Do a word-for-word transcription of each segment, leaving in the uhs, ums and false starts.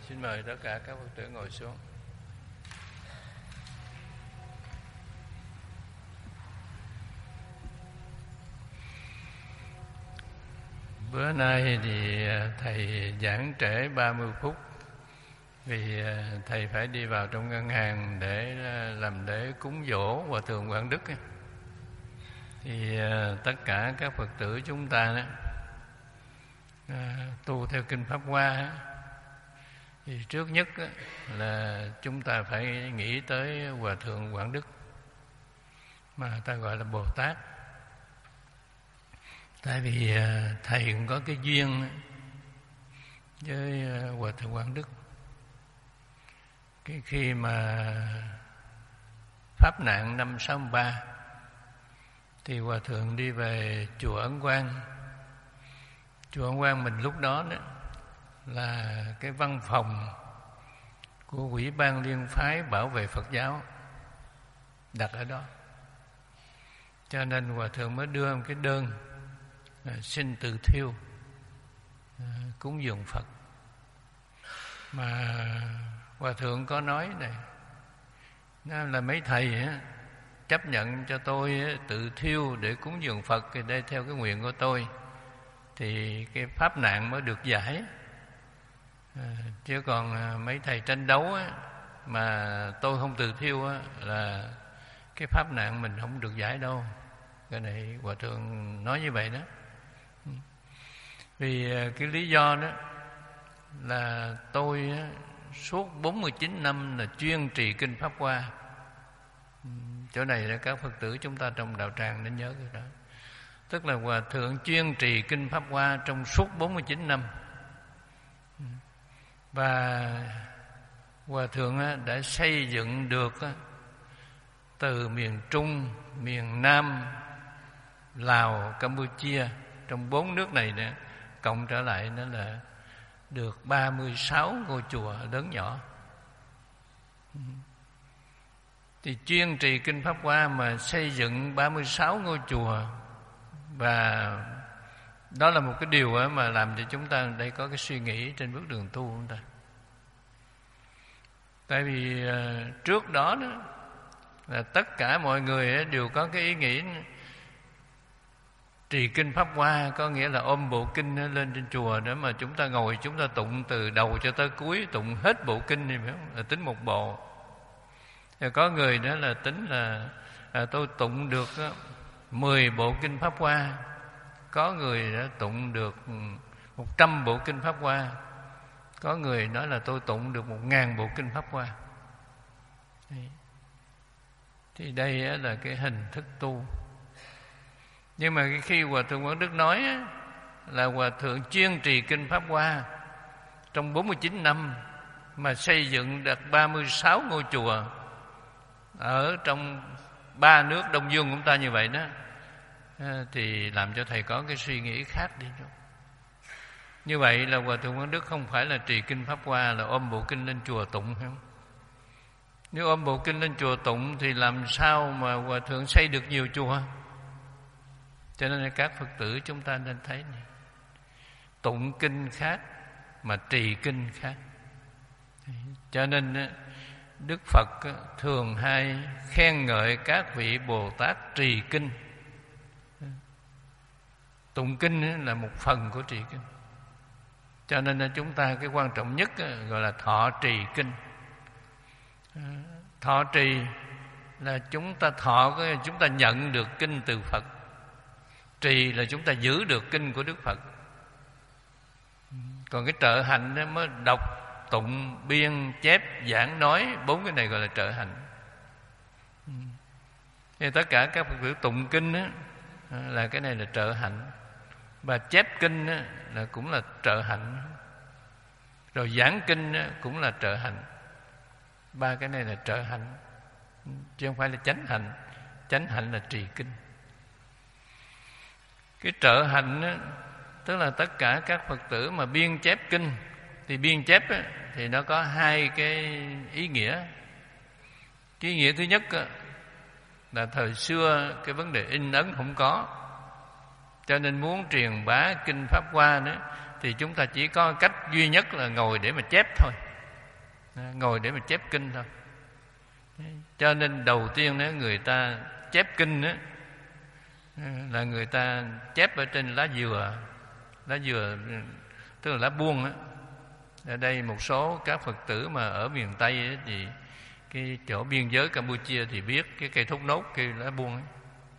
Xin mời tất cả các Phật tử ngồi xuống. Bữa nay thì thầy giảng trễ ba mươi phút vì thầy phải đi vào trong ngân hàng để làm lễ cúng dỗ Hòa Thượng Quảng Đức. Thì tất cả các Phật tử chúng ta đó, tu theo Kinh Pháp Hoa thì trước nhất là chúng ta phải nghĩ tới Hòa Thượng Quảng Đức, mà ta gọi là Bồ Tát. Tại vì thầy cũng có cái duyên với Hòa Thượng Quảng Đức. Cái khi mà pháp nạn năm sáu ba thì Hòa Thượng đi về chùa Ấn Quang. Chùa Ấn Quang mình lúc đó, đó là cái văn phòng của Ủy ban Liên phái bảo vệ Phật giáo đặt ở đó. Cho nên Hòa Thượng mới đưa một cái đơn à, xin từ thiêu à, cúng dường Phật. Mà Hòa Thượng có nói này, nó là mấy thầy á, chấp nhận cho tôi á, tự thiêu để cúng dường Phật, thì đây theo cái nguyện của tôi thì cái pháp nạn mới được giải. À, chứ còn à, mấy thầy tranh đấu á, mà tôi không từ thiêu á, là cái pháp nạn mình không được giải đâu. Cái này Hòa Thượng nói như vậy đó. Vì à, cái lý do đó là tôi á, suốt bốn mươi chín năm là chuyên trì Kinh Pháp Hoa. Chỗ này là các Phật tử chúng ta trong đạo tràng nên nhớ cái đó. Tức là Hòa Thượng chuyên trì Kinh Pháp Hoa trong suốt bốn mươi chín năm. Và Hòa Thượng đã xây dựng được từ miền Trung, miền Nam, Lào, Campuchia, trong bốn nước này nữa, cộng trở lại nó là được ba mươi sáu ngôi chùa lớn nhỏ. Thì chuyên trì Kinh Pháp Hoa mà xây dựng ba mươi sáu ngôi chùa, và đó là một cái điều mà làm cho chúng ta đây có cái suy nghĩ trên bước đường tu của chúng ta. Tại vì trước đó, đó là tất cả mọi người đều có cái ý nghĩ trì Kinh Pháp Hoa, có nghĩa là ôm bộ kinh lên trên chùa để mà chúng ta ngồi, chúng ta tụng từ đầu cho tới cuối, tụng hết bộ kinh thì phải không? Là tính một bộ. Rồi có người đó là tính là à, tôi tụng được mười bộ Kinh Pháp Hoa. Có người đã tụng được một trăm bộ Kinh Pháp Hoa. Có người nói là tôi tụng được một ngàn bộ Kinh Pháp Hoa. Thì đây là cái hình thức tu. Nhưng mà khi Hòa Thượng Quảng Đức nói là Hòa Thượng chuyên trì Kinh Pháp Hoa trong bốn mươi chín năm mà xây dựng được ba mươi sáu ngôi chùa ở trong ba nước Đông Dương của chúng ta như vậy đó, thì làm cho thầy có cái suy nghĩ khác đi. Như vậy là Hòa Thượng Quảng Đức không phải là trì Kinh Pháp Hoa là ôm bộ kinh lên chùa tụng, phải không? Nếu ôm bộ kinh lên chùa tụng thì làm sao mà Hòa Thượng xây được nhiều chùa? Cho nên các Phật tử chúng ta nên thấy này, tụng kinh khác mà trì kinh khác. Cho nên Đức Phật thường hay khen ngợi các vị Bồ Tát trì kinh. Tụng kinh là một phần của trì kinh. Cho nên chúng ta cái quan trọng nhất gọi là thọ trì kinh. Thọ trì là chúng ta thọ, chúng ta nhận được kinh từ Phật. Trì là chúng ta giữ được kinh của Đức Phật. Còn cái trợ hạnh đó mới đọc, tụng, biên, chép, giảng, nói, bốn cái này gọi là trợ hạnh. Thì tất cả các Phật tử tụng kinh đó, là cái này là trợ hạnh. Và chép kinh đó, là cũng là trợ hạnh. Rồi giảng kinh đó, cũng là trợ hạnh. Ba cái này là trợ hạnh, chứ không phải là chánh hạnh. Chánh hạnh là trì kinh. Cái trợ hạnh đó, tức là tất cả các Phật tử mà biên chép kinh. Thì biên chép đó, thì nó có hai cái ý nghĩa. Cái ý nghĩa thứ nhất đó, là thời xưa cái vấn đề in ấn không có, cho nên muốn truyền bá Kinh Pháp Hoa đó, thì chúng ta chỉ có cách duy nhất là ngồi để mà chép thôi. ngồi để mà chép kinh thôi. Cho nên đầu tiên đó, người ta chép kinh đó, là người ta chép ở trên lá dừa, lá dừa tức là lá buông á. Ở đây một số các Phật tử mà ở miền Tây ấy, thì cái chỗ biên giới Campuchia thì biết cái cây thốt nốt, cây lá buông ấy.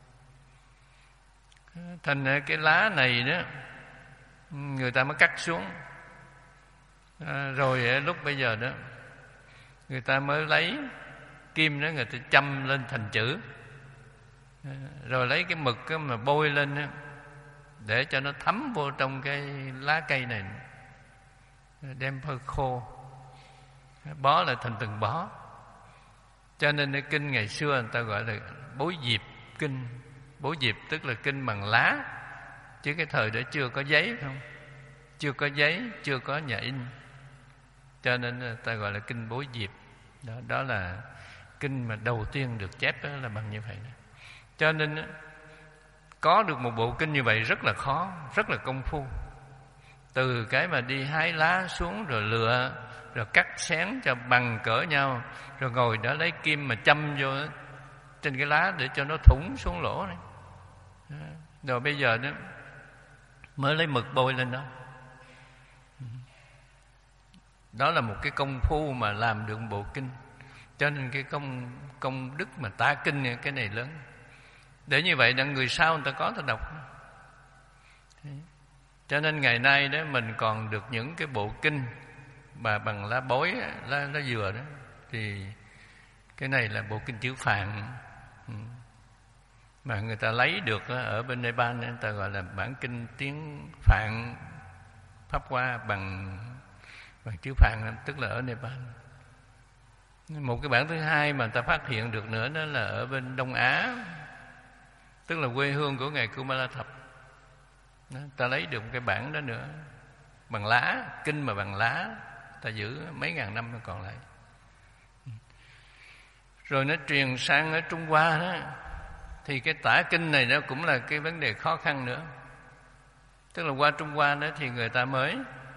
Thành ra cái lá này đó người ta mới cắt xuống, à, rồi lúc bây giờ đó người ta mới lấy kim đó, người ta châm lên thành chữ, à, rồi lấy cái mực đó mà bôi lên đó, để cho nó thấm vô trong cái lá cây này, đem phơi khô, bó lại thành từng bó. Cho nên cái kinh ngày xưa người ta gọi là bối diệp kinh. Bối diệp tức là kinh bằng lá, chứ cái thời đó chưa có giấy, không, chưa có giấy, chưa có nhà in, cho nên người ta gọi là kinh bối diệp. Đó, đó là kinh mà đầu tiên được chép là bằng như vậy đó. Cho nên có được một bộ kinh như vậy rất là khó, rất là công phu. Từ cái mà đi hái lá xuống, rồi lựa, rồi cắt xén cho bằng cỡ nhau, rồi ngồi đó lấy kim mà châm vô trên cái lá để cho nó thủng xuống lỗ này. Rồi bây giờ đó mới lấy mực bôi lên đó. Đó là một cái công phu mà làm được bộ kinh. Cho nên cái công công đức mà tả kinh, cái này lớn. Để như vậy đặng người sau người ta có thể đọc. Cho nên ngày nay đó mình còn được những cái bộ kinh mà bằng lá bối, lá, lá dừa đó, thì cái này là bộ kinh chữ Phạn mà người ta lấy được ở bên Nepal, người ta gọi là bản kinh tiếng Phạn Pháp Hoa bằng bằng chữ Phạn, tức là ở Nepal. Một cái bản thứ hai mà người ta phát hiện được nữa đó là ở bên Đông Á, tức là quê hương của ngài Kumara Thập. Đó, ta lấy được một cái bản đó nữa bằng lá, kinh mà bằng lá, ta giữ mấy ngàn năm nó còn lại. Rồi nó truyền sang ở Trung Hoa đó, thì cái tả kinh này nó cũng là cái vấn đề khó khăn nữa. Tức là qua Trung Hoa đó thì người ta mới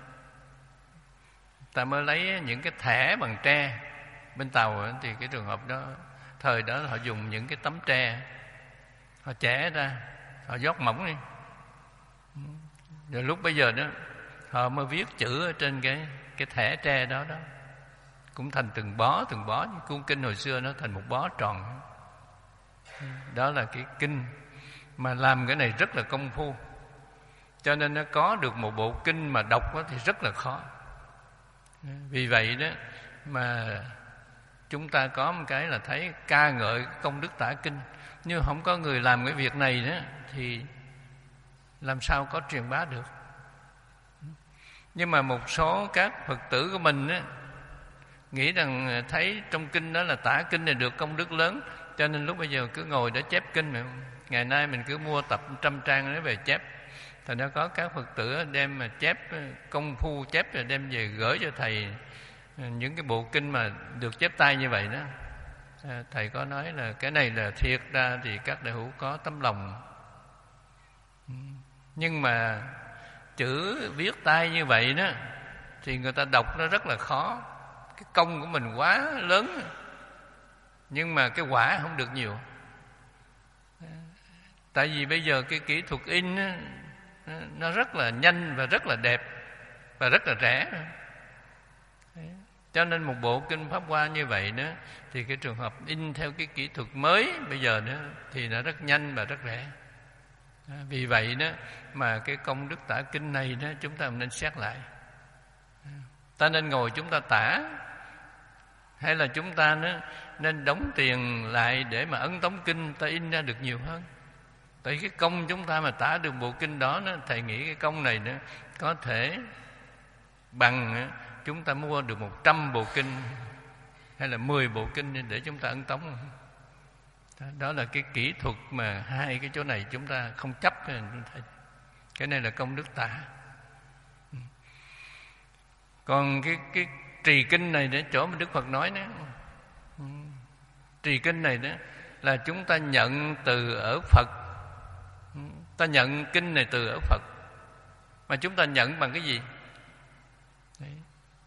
ta mới lấy những cái thẻ bằng tre. Bên Tàu thì cái trường hợp đó, thời đó họ dùng những cái tấm tre, họ chẻ ra, họ dót mỏng đi. Rồi lúc bây giờ đó họ mới viết chữ ở trên cái cái thẻ tre đó đó, cũng thành từng bó từng bó. Cuốn kinh hồi xưa nó thành một bó tròn. Đó là cái kinh mà làm cái này rất là công phu. Cho nên nó có được một bộ kinh mà đọc thì rất là khó. Vì vậy đó mà chúng ta có một cái là thấy ca ngợi công đức tả kinh. Nhưng không có người làm cái việc này đó thì làm sao có truyền bá được. Nhưng mà một số các Phật tử của mình đó, nghĩ rằng thấy trong kinh đó là tả kinh này được công đức lớn, cho nên lúc bây giờ cứ ngồi để chép kinh mà. Ngày nay mình cứ mua tập trăm trang để về chép. Thành ra có các Phật tử đem mà chép công phu chép rồi đem về gửi cho thầy những cái bộ kinh mà được chép tay như vậy đó. Thầy có nói là cái này là thiệt ra thì các đại hữu có tấm lòng, nhưng mà chữ viết tay như vậy đó thì người ta đọc nó rất là khó. Cái công của mình quá lớn, nhưng mà cái quả không được nhiều. Tại vì bây giờ cái kỹ thuật in đó, nó rất là nhanh và rất là đẹp và rất là rẻ. Cho nên một bộ kinh Pháp Hoa như vậy đó thì cái trường hợp in theo cái kỹ thuật mới bây giờ đó thì nó rất nhanh và rất rẻ. Vì vậy đó mà cái công đức tả kinh này đó chúng ta nên xét lại. Ta nên ngồi chúng ta tả, hay là chúng ta đó nên đóng tiền lại để mà ấn tống kinh ta in ra được nhiều hơn. Tại cái công chúng ta mà tả được bộ kinh đó, đó thầy nghĩ cái công này nữa có thể bằng chúng ta mua được một trăm bộ kinh hay là mười bộ kinh để chúng ta ấn tống. Đó là cái kỹ thuật mà hai cái chỗ này chúng ta không chấp. Cái này là công đức tả. Còn cái cái trì kinh này để chỗ mà Đức Phật nói đó, trì kinh này đó là chúng ta nhận từ ở Phật. Ta nhận kinh này từ ở Phật. Mà chúng ta nhận bằng cái gì? Đấy.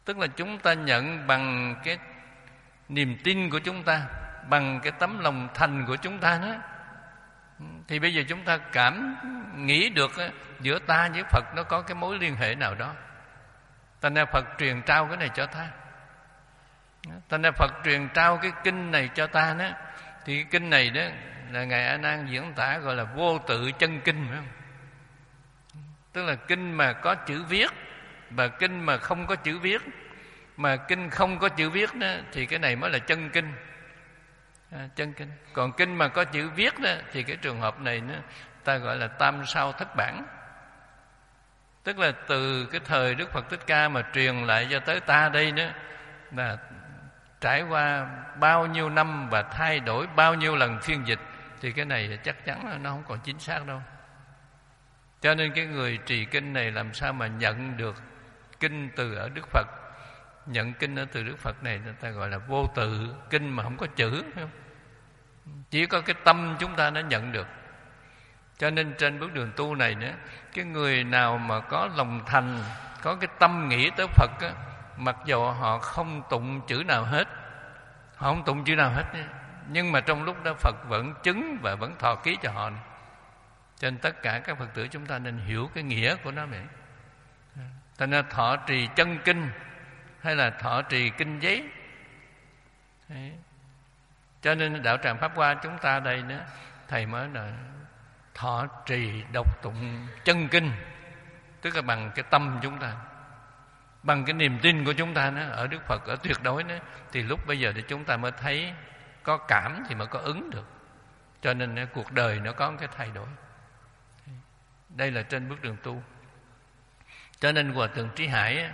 Tức là chúng ta nhận bằng cái niềm tin của chúng ta, bằng cái tấm lòng thành của chúng ta đó. Thì bây giờ chúng ta cảm nghĩ được giữa ta với Phật nó có cái mối liên hệ nào đó. Thành ra Phật truyền trao cái này cho ta. Thành ra Phật truyền trao cái kinh này cho ta đó. Thì cái kinh này đó là Ngài A Nan diễn tả gọi là vô tự chân kinh, phải không? Tức là kinh mà có chữ viết và kinh mà không có chữ viết. Mà kinh không có chữ viết đó thì cái này mới là chân kinh. À, chân kinh. Còn kinh mà có chữ viết đó thì cái trường hợp này nó ta gọi là tam sao thất bản. Tức là từ cái thời Đức Phật Thích Ca mà truyền lại cho tới ta đây đó là trải qua bao nhiêu năm và thay đổi bao nhiêu lần phiên dịch, thì cái này chắc chắn là nó không còn chính xác đâu. Cho nên cái người trì kinh này làm sao mà nhận được kinh từ ở Đức Phật, nhận kinh ở từ Đức Phật này người ta gọi là vô tự kinh mà không có chữ, phải không? Chỉ có cái tâm chúng ta nó nhận được. Cho nên trên bước đường tu này nữa, cái người nào mà có lòng thành, có cái tâm nghĩ tới Phật á, mặc dù họ không tụng chữ nào hết, họ không tụng chữ nào hết, nhưng mà trong lúc đó Phật vẫn chứng và vẫn thọ ký cho họ. Cho nên tất cả các Phật tử chúng ta nên hiểu cái nghĩa của nó vậy. Cho nên thọ trì chân kinh hay là thọ trì kinh giấy. Đấy. Cho nên đạo tràng Pháp Hoa chúng ta đây nữa, thầy mới là thọ trì đọc tụng chân kinh, tức là bằng cái tâm chúng ta, bằng cái niềm tin của chúng ta đó, ở Đức Phật, ở tuyệt đối đó, thì lúc bây giờ thì chúng ta mới thấy có cảm thì mới có ứng được. Cho nên cuộc đời nó có cái thay đổi. Đây là trên bước đường tu. Cho nên Hòa Thượng Trí Hải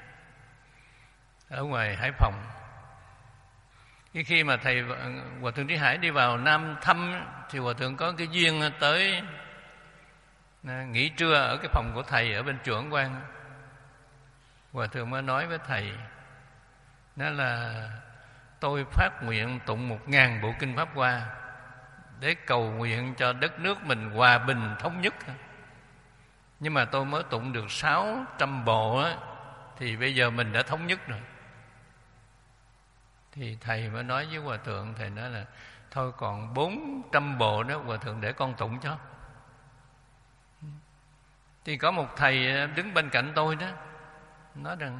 ở ngoài Hải Phòng, cái khi mà thầy Hòa Thượng Trí Hải đi vào Nam thăm thì Hòa Thượng có cái duyên tới nghỉ trưa ở cái phòng của thầy ở bên chùa Ấn Quang. Hòa Thượng mới nói với thầy, đó là tôi phát nguyện tụng một ngàn bộ kinh Pháp Hoa để cầu nguyện cho đất nước mình hòa bình thống nhất. Nhưng mà tôi mới tụng được sáu trăm bộ á, thì bây giờ mình đã thống nhất rồi. Thì thầy mới nói với Hòa Thượng, thầy nói là thôi còn bốn trăm bộ đó Hòa Thượng để con tụng cho. Thì có một thầy đứng bên cạnh tôi đó nói rằng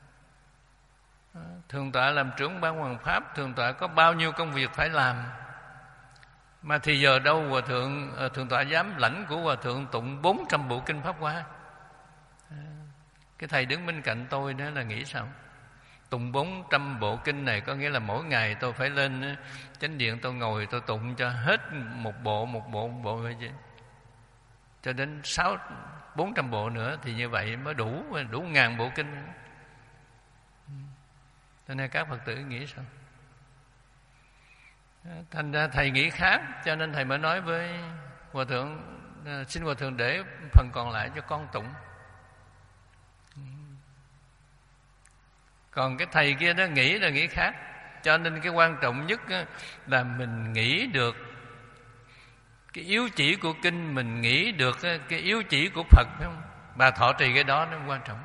Thượng tọa làm trưởng ban Hoàng Pháp, Thượng tọa có bao nhiêu công việc phải làm, mà thì giờ đâu Hòa Thượng Thượng tọa dám lãnh của Hòa Thượng tụng bốn trăm bộ kinh Pháp Hoa. Cái thầy đứng bên cạnh tôi đó là nghĩ sao? Tụng bốn trăm bộ kinh này có nghĩa là mỗi ngày tôi phải lên chánh điện, tôi ngồi tôi tụng cho hết một bộ một bộ một bộ vậy chứ. Cho đến sáu bốn trăm bộ nữa thì như vậy mới đủ đủ ngàn bộ kinh. Cho nên các Phật tử nghĩ sao? Thành ra thầy nghĩ khác, cho nên thầy mới nói với Hòa Thượng, xin Hòa Thượng để phần còn lại cho con tụng. Còn cái thầy kia đó nghĩ là nghĩ khác. Cho nên cái quan trọng nhất là mình nghĩ được cái yếu chỉ của kinh, mình nghĩ được cái yếu chỉ của Phật, phải không? Bà thọ trì cái đó nó quan trọng.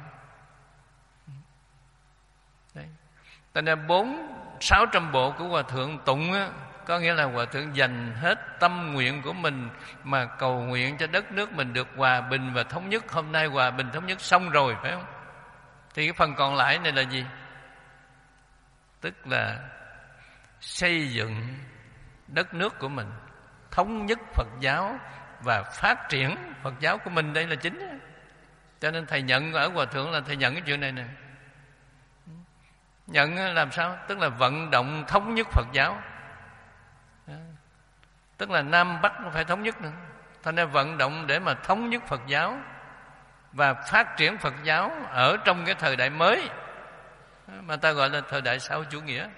Đấy. Cho nên bốn sáu trăm bộ của Hòa Thượng tụng á, có nghĩa là Hòa Thượng dành hết tâm nguyện của mình mà cầu nguyện cho đất nước mình được hòa bình và thống nhất. Hôm nay hòa bình thống nhất xong rồi, phải không? Thì cái phần còn lại này là gì? Tức là xây dựng đất nước của mình, thống nhất Phật giáo và phát triển Phật giáo của mình, đây là chính. Cho nên thầy nhận ở Hòa Thượng là thầy nhận cái chuyện này nè. Nhận làm sao? Tức là vận động thống nhất Phật giáo. Tức là Nam Bắc nó phải thống nhất nữa. Thành ra vận động để mà thống nhất Phật giáo và phát triển Phật giáo ở trong cái thời đại mới mà ta gọi là thời đại xã hội chủ nghĩa.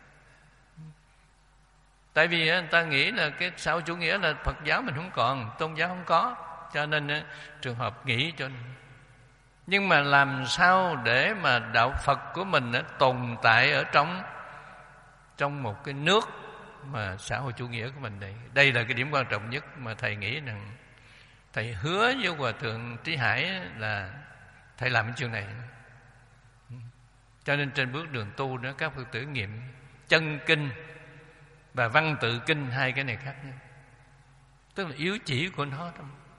Tại vì người ta nghĩ là cái xã hội chủ nghĩa là Phật giáo mình không còn, tôn giáo không có, cho nên trường hợp nghĩ cho nên. Nhưng mà làm sao để mà đạo Phật của mình tồn tại ở trong trong một cái nước mà xã hội chủ nghĩa của mình đây. Đây là cái điểm quan trọng nhất mà thầy nghĩ rằng thầy hứa với Hòa Thượng Trí Hải là thầy làm cái chuyện này. Cho nên trên bước đường tu đó, các Phật tử nghiệm chân kinh và văn tự kinh, hai cái này khác nhau, tức là yếu chỉ của nó.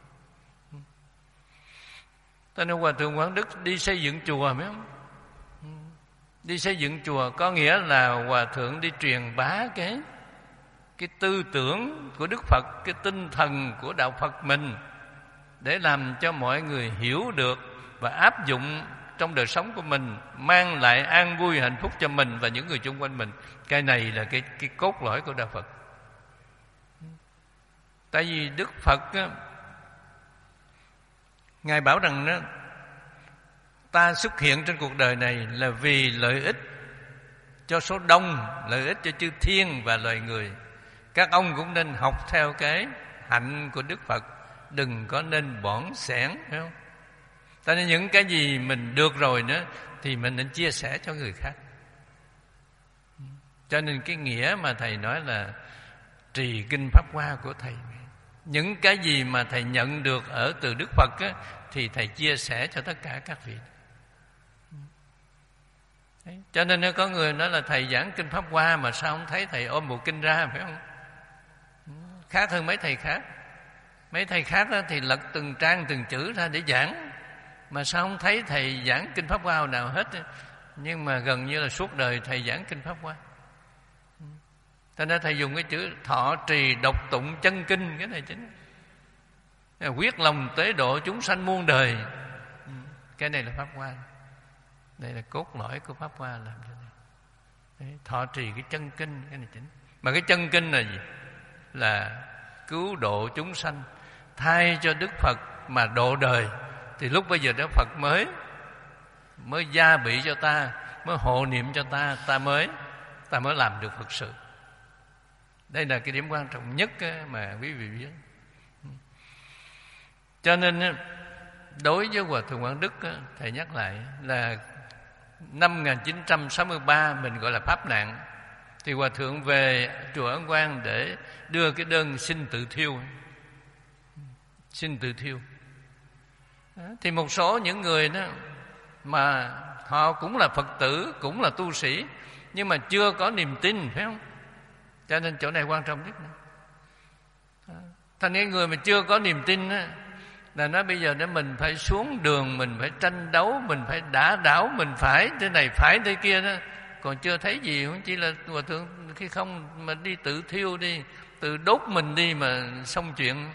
Cho nên Hòa Thượng Quảng Đức đi xây dựng chùa, phải không? Đi xây dựng chùa có nghĩa là Hòa Thượng đi truyền bá cái cái tư tưởng của Đức Phật, cái tinh thần của đạo Phật mình, để làm cho mọi người hiểu được và áp dụng trong đời sống của mình, mang lại an vui hạnh phúc cho mình và những người xung quanh mình. Cái này là cái, cái cốt lõi của đạo Phật. Tại vì Đức Phật á, Ngài bảo rằng đó, ta xuất hiện trên cuộc đời này là vì lợi ích cho số đông, lợi ích cho chư thiên và loài người. Các ông cũng nên học theo cái hạnh của Đức Phật, đừng có nên bỏn xẻn, phải không? Cho nên những cái gì mình được rồi nữa thì mình nên chia sẻ cho người khác. Cho nên cái nghĩa mà Thầy nói là trì kinh Pháp Hoa của Thầy, những cái gì mà Thầy nhận được ở từ Đức Phật á, thì Thầy chia sẻ cho tất cả các vị. Đấy. Cho nên nếu có người nói là Thầy giảng kinh Pháp Hoa mà sao không thấy Thầy ôm bộ kinh ra, phải không? Khác hơn mấy thầy khác. Mấy thầy khác đó thì lật từng trang từng chữ ra để giảng, mà sao không thấy Thầy giảng kinh Pháp Hoa nào hết. Nhưng mà gần như là suốt đời Thầy giảng kinh Pháp Hoa. Cho nên Thầy dùng cái chữ thọ trì đọc tụng chân kinh, cái này chính quyết lòng tế độ chúng sanh muôn đời. Cái này là Pháp Hoa. Đây là cốt lõi của Pháp Hoa làm cho này. Đấy, thọ trì cái chân kinh, cái này chính. Mà cái chân kinh là gì? Là cứu độ chúng sanh, thay cho Đức Phật mà độ đời. Thì lúc bây giờ Đức Phật mới mới gia bị cho ta, mới hộ niệm cho ta, ta mới ta mới làm được Phật sự. Đây là cái điểm quan trọng nhất mà quý vị biết. Cho nên đối với Hòa Thượng Quảng Đức, Thầy nhắc lại là năm một nghìn chín trăm sáu mươi ba mình gọi là pháp nạn, thì Hòa Thượng về chùa Ấn Quang để đưa cái đơn xin tự thiêu. Xin tự thiêu. Thì một số những người đó mà họ cũng là Phật tử, cũng là tu sĩ, nhưng mà chưa có niềm tin, phải không? Cho nên chỗ này quan trọng nhất. Thành những người mà chưa có niềm tin á, là nói bây giờ để mình phải xuống đường, mình phải tranh đấu, mình phải đả đảo, mình phải thế này phải thế kia đó, còn chưa thấy gì. Không chỉ là Hòa Thượng khi không mà đi tự thiêu đi, tự đốt mình đi mà xong chuyện.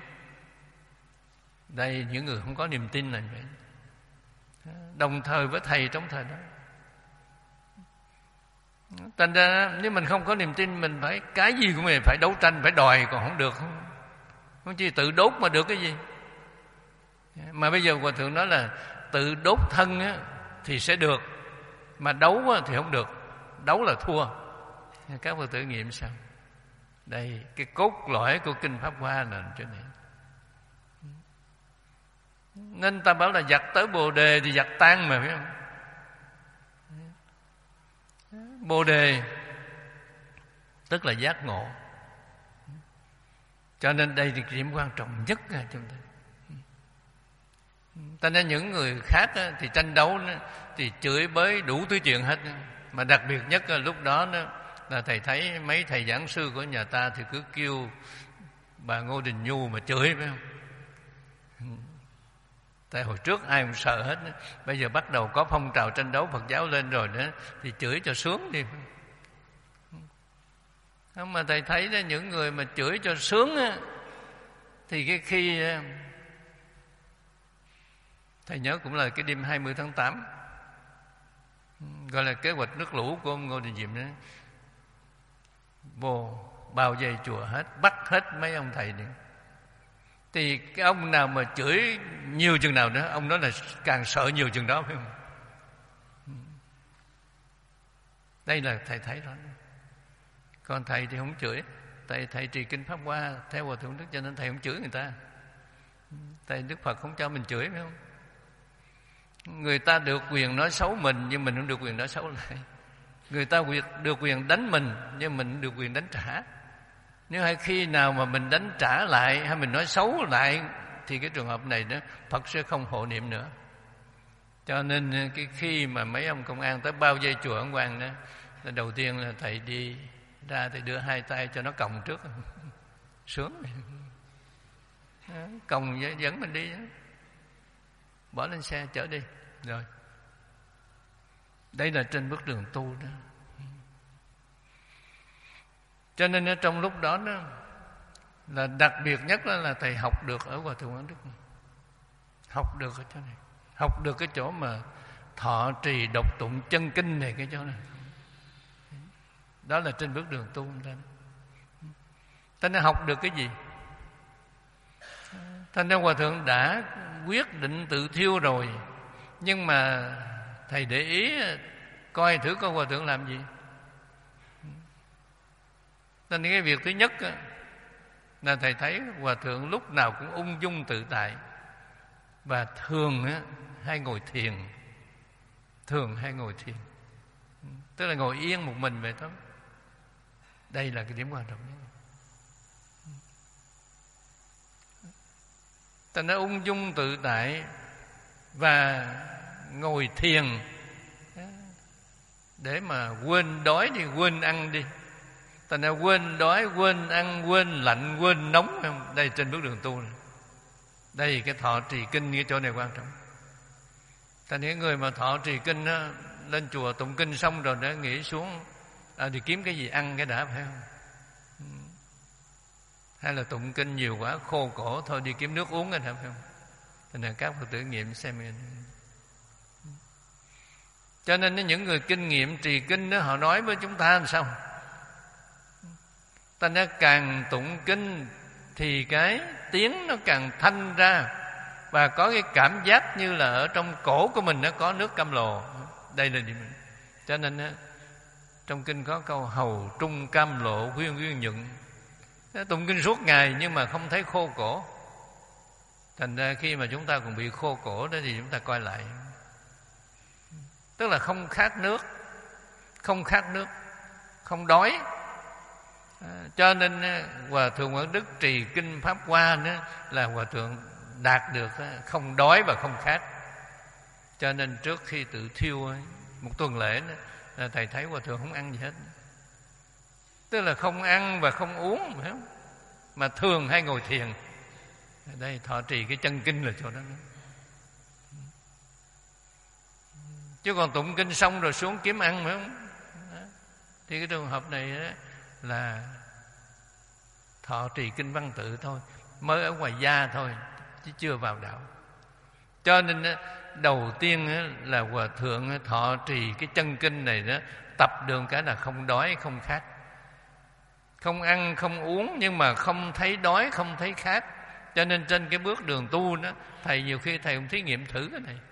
Đây những người không có niềm tin là vậy. Đồng thời với Thầy trong thời đó. Thành ra nếu mình không có niềm tin, mình phải cái gì của mình phải đấu tranh, phải đòi, còn không được. Không, không chỉ tự đốt mà được cái gì. Mà bây giờ Hòa Thượng nói là tự đốt thân á, thì sẽ được, mà đấu á, thì không được. Đấu là thua. Các Phật tử nghiệm sao? Đây, cái cốt lõi của kinh Pháp Hoa là chỗ này. Nên ta bảo là giặc tới Bồ Đề thì giặc tan mà, phải không? Bồ Đề tức là giác ngộ. Cho nên đây là điểm quan trọng nhất trong chúng ta. Cho nên những người khác thì tranh đấu thì chửi bới đủ thứ chuyện hết. Mà đặc biệt nhất là lúc đó là Thầy thấy mấy thầy giảng sư của nhà ta thì cứ kêu bà Ngô Đình Nhu mà chửi, phải không? Tại hồi trước ai cũng sợ hết. Bây giờ bắt đầu có phong trào tranh đấu Phật giáo lên rồi nữa, thì chửi cho sướng đi. Mà Thầy thấy đó, những người mà chửi cho sướng á, thì cái khi Thầy nhớ cũng là cái đêm hai mươi tháng tám, gọi là kế hoạch nước lũ của ông Ngô Đình Diệm đó, vô bao vây chùa hết, bắt hết mấy ông thầy đi. Thì cái ông nào mà chửi nhiều chừng nào nữa, ông nói là càng sợ nhiều chừng đó, phải không? Đây là Thầy thấy đó. Còn Thầy thì không chửi. Thầy, thầy trì kinh Pháp Hoa theo Hòa Thượng Đức, cho nên Thầy không chửi người ta. Thầy Đức Phật không cho mình chửi, phải không? Người ta được quyền nói xấu mình, nhưng mình không được quyền nói xấu lại. Người ta được quyền đánh mình, nhưng mình được quyền đánh trả. Nếu hay khi nào mà mình đánh trả lại hay mình nói xấu lại, thì cái trường hợp này đó Phật sẽ không hộ niệm nữa. Cho nên cái khi mà mấy ông công an tới bao vây chùa Ấn Quang đó, là đầu tiên là thầy đi ra thì đưa hai tay cho nó còng trước. Sướng. Còng dẫn mình đi đó. Bỏ lên xe chở đi. Rồi. Đây là trên bước đường tu đó. Cho nên ở trong lúc đó, đó là đặc biệt nhất là, là thầy học được ở Hòa Thượng Quảng Đức. Học được ở chỗ này. Học được cái chỗ mà thọ trì đọc tụng chân kinh này, cái chỗ này. Đó là trên bước đường tu. Ta nên học được cái gì? Thành ra Hòa Thượng đã quyết định tự thiêu rồi, nhưng mà thầy để ý coi thử coi Hòa Thượng làm gì. Nên cái việc thứ nhất là thầy thấy Hòa Thượng lúc nào cũng ung dung tự tại, và thường hay ngồi thiền. Thường hay ngồi thiền, tức là ngồi yên một mình vậy thôi. Đây là cái điểm quan trọng nhất. Ta nói ung dung tự tại và ngồi thiền để mà quên đói đi, quên ăn đi. Ta nói quên đói, quên ăn, quên lạnh, quên nóng. Đây trên bước đường tu này. Đây cái thọ trì kinh, cái chỗ này quan trọng. Ta nói người mà thọ trì kinh đó, lên chùa tụng kinh xong rồi đã nghỉ xuống à, thì kiếm cái gì ăn cái đã, phải không? Hay là tụng kinh nhiều quá khô cổ, thôi đi kiếm nước uống cái đã, phải không? Thế nên các Phật tử nghiệm xem. Cho nên những người kinh nghiệm trì kinh đó, họ nói với chúng ta làm sao? Ta nói càng tụng kinh thì cái tiếng nó càng thanh ra, và có cái cảm giác như là ở trong cổ của mình nó có nước cam lồ. Đây là điểm. Cho nên đó, trong kinh có câu hầu trung cam lộ huyên huyên nhuận. Tụng kinh suốt ngày nhưng mà không thấy khô cổ. Thành ra khi mà chúng ta còn bị khô cổ đó thì chúng ta coi lại. Tức là không khát nước, không khát nước, không đói. À, cho nên Hòa Thượng Quảng Đức trì kinh Pháp Hoa nữa là Hòa Thượng đạt được không đói và không khát. Cho nên trước khi tự thiêu một tuần lễ nữa, là thầy thấy Hòa Thượng không ăn gì hết. Tức là không ăn và không uống, phải không? Mà thường hay ngồi thiền. Ở đây thọ trì cái chân kinh là chỗ đó. Chứ còn tụng kinh xong rồi xuống kiếm ăn, phải không? Thì cái trường hợp này là thọ trì kinh văn tự thôi, mới ở ngoài da thôi, chứ chưa vào đạo. Cho nên đầu tiên là Hòa Thượng thọ trì cái chân kinh này đó, tập được cái là không đói không khát, không ăn không uống nhưng mà không thấy đói không thấy khát. Cho nên trên cái bước đường tu đó, thầy nhiều khi thầy cũng thí nghiệm thử cái này.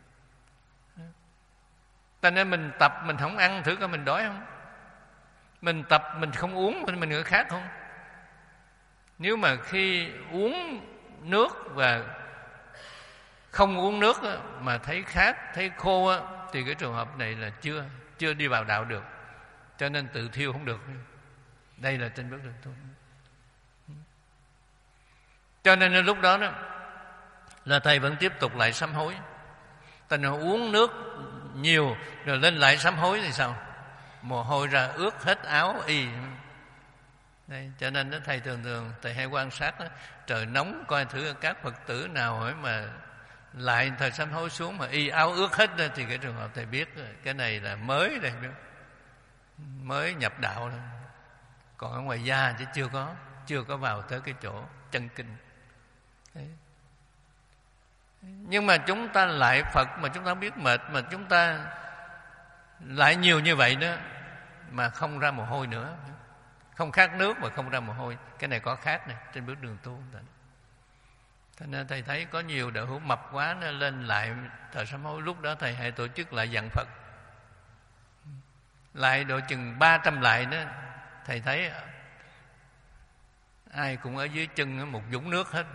Ta nên mình tập mình không ăn thử coi mình đói không, mình tập mình không uống mình người khác không. Nếu mà khi uống nước và không uống nước mà thấy khát thấy khô thì cái trường hợp này là chưa chưa đi vào đạo được. Cho nên tự thiêu không được. Đây là trên bước đường tu. Cho nên lúc đó, đó là thầy vẫn tiếp tục lại sám hối. Ta nói uống nước nhiều rồi lên lại sám hối thì sao? Mồ hôi ra ướt hết áo y. Đây, cho nên đó, thầy thường thường thầy hay quan sát đó, trời nóng coi thử các Phật tử nào hỏi mà lại thời sám hối xuống mà y áo ướt hết đó, thì cái trường hợp thầy biết cái này là mới đây, mới nhập đạo thôi. Còn ở ngoài da chứ chưa có chưa có vào tới cái chỗ chân kinh. Đấy. Nhưng mà chúng ta lại Phật mà chúng ta biết mệt, mà chúng ta lại nhiều như vậy nữa mà không ra mồ hôi nữa, không khát nước mà không ra mồ hôi. Cái này có khác này trên bước đường tu. Thế nên thầy thấy có nhiều đạo hữu mập quá nó lên lại thời sám hối. Lúc đó thầy hãy tổ chức lại dặn Phật lại độ chừng ba trăm lại đó. Thầy thấy ai cũng ở dưới chân một vũng nước hết.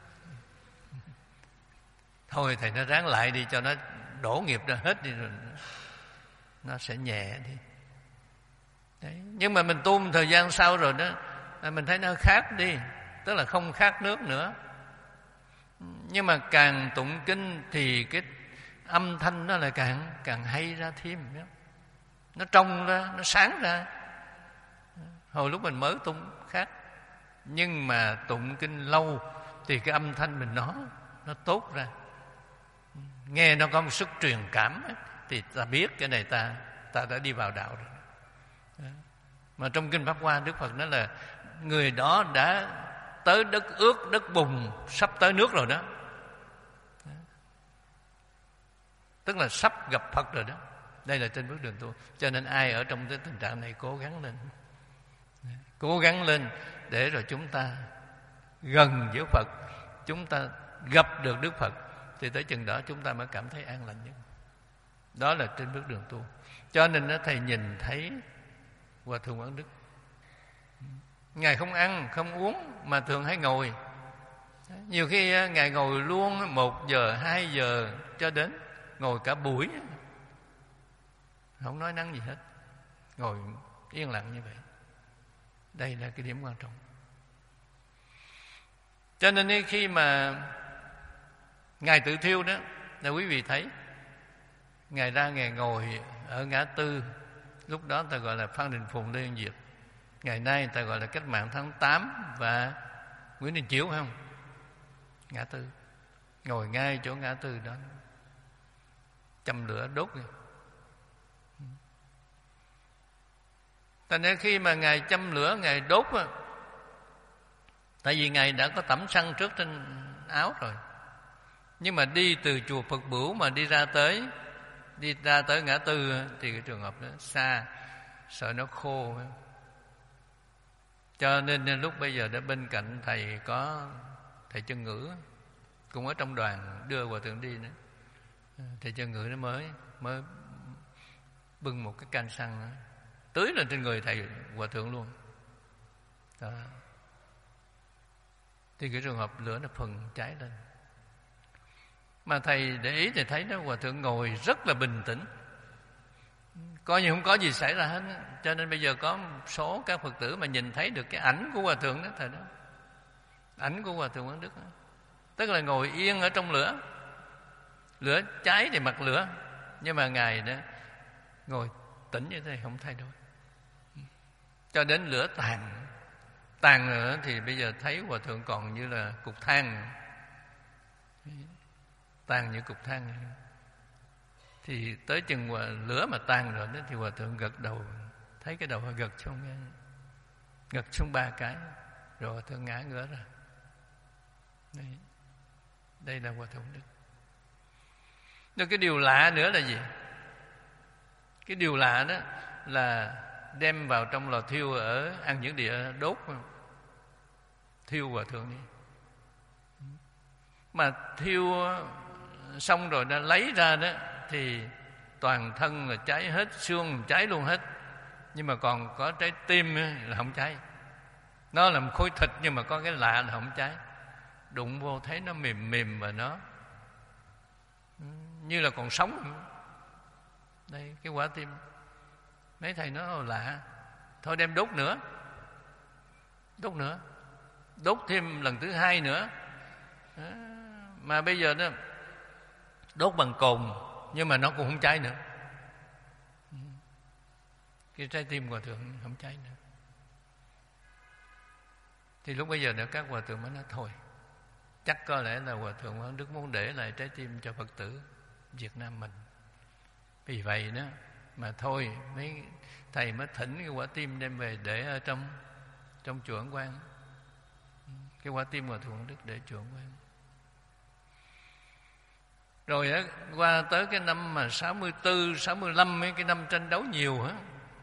Thôi thầy nó ráng lại đi cho nó đổ nghiệp ra hết đi rồi nó sẽ nhẹ đi. Đấy. Nhưng mà mình tu một thời gian sau rồi đó, mình thấy nó khác đi, tức là không khát nước nữa. Nhưng mà càng tụng kinh thì cái âm thanh nó lại càng càng hay ra thêm, nó trong ra, nó sáng ra. Hồi lúc mình mới tụng khác, nhưng mà tụng kinh lâu thì cái âm thanh mình nó nó tốt ra, nghe nó có một sức truyền cảm ấy, thì ta biết cái này ta ta đã đi vào đạo rồi. Đó. Mà trong kinh Pháp Hoa, Đức Phật nói là người đó đã tới đất ước, đất bùn, sắp tới nước rồi đó. Đó. Tức là sắp gặp Phật rồi đó. Đây là trên bước đường tu. Cho nên ai ở trong cái tình trạng này cố gắng lên, cố gắng lên để rồi chúng ta gần với Phật, chúng ta gặp được Đức Phật, thì tới chừng đó chúng ta mới cảm thấy an lành nhất. Đó là trên bước đường tu. Cho nên đó, thầy nhìn thấy Hòa Thượng Quảng Đức, Ngài không ăn, không uống, mà thường hay ngồi. Nhiều khi Ngài ngồi luôn một giờ, hai giờ cho đến ngồi cả buổi, không nói năng gì hết, ngồi yên lặng như vậy. Đây là cái điểm quan trọng. Cho nên khi mà Ngài tự thiêu đó, là quý vị thấy Ngài ra, Ngài ngồi ở ngã tư. Lúc đó ta gọi là Phan Đình Phùng, Lê Văn Diệp. Ngày nay ta gọi là Cách mạng tháng tám và Nguyễn Đình Chiểu, phải không? Ngã tư, ngồi ngay chỗ ngã tư đó, châm lửa đốt đi. Thành ra khi mà Ngài châm lửa, Ngài đốt á, tại vì Ngài đã có tẩm xăng trước trên áo rồi. Nhưng mà đi từ chùa Phật Bửu mà đi ra tới Đi ra tới ngã tư thì cái trường hợp đó xa, sợ nó khô. Cho nên lúc bây giờ đã bên cạnh thầy có thầy Chân Ngữ, cũng ở trong đoàn đưa Hòa Thượng đi nữa. Thầy Chân Ngữ nó mới mới bưng một cái can xăng đó, tưới lên trên người thầy Hòa Thượng luôn đó. Thì cái trường hợp lửa nó phừng cháy lên. Mà thầy để ý thì thấy đó, Hòa Thượng ngồi rất là bình tĩnh, coi như không có gì xảy ra hết. Cho nên bây giờ có một số các Phật tử mà nhìn thấy được cái ảnh của Hòa Thượng đó, thời đó, ảnh của Hòa Thượng Quảng Đức đó. Tức là ngồi yên ở trong lửa, lửa cháy thì mặc lửa, nhưng mà Ngài đó ngồi tĩnh như thế, không thay đổi, cho đến lửa tàn. Tàn nữa thì bây giờ thấy Hòa Thượng còn như là cục than, tan như cục than. Thì tới chừng lửa mà tan rồi đó, thì Hòa Thượng gật đầu, thấy cái đầu hơi gật xuống, gật xuống ba cái, rồi Hòa Thượng ngã ngửa ra. Đây, đây là Hòa Thượng Đức. Rồi cái điều lạ nữa là gì? Cái điều lạ đó là đem vào trong lò thiêu ở An Nhẫn Địa đốt, thiêu Hòa Thượng đi. Mà thiêu xong rồi đã lấy ra đó thì toàn thân là cháy hết, xương cháy luôn hết, nhưng mà còn có trái tim là không cháy. Nó là một khối thịt nhưng mà có cái lạ là không cháy. Đụng vô thấy nó mềm mềm và nó như là còn sống. Đây cái quả tim. Mấy thầy nói lạ, thôi đem đốt nữa, đốt nữa, đốt thêm lần thứ hai nữa. Đó. Mà bây giờ đó đốt bằng cồn nhưng mà nó cũng không cháy nữa. Cái trái tim Hòa Thượng không cháy nữa. Thì lúc bây giờ đó các Hòa Thượng mới nói thôi, chắc có lẽ là Hòa Thượng Quảng Đức muốn để lại trái tim cho Phật tử Việt Nam mình. Vì vậy đó mà thôi, mấy thầy mới thỉnh cái quả tim đem về để ở trong trong chùa Ấn Quang. Cái quả tim Hòa Thượng Quảng Đức để chùa Ấn Quang. Rồi á, qua tới cái năm mà sáu mươi tư, sáu mươi lăm, mấy cái năm tranh đấu nhiều á,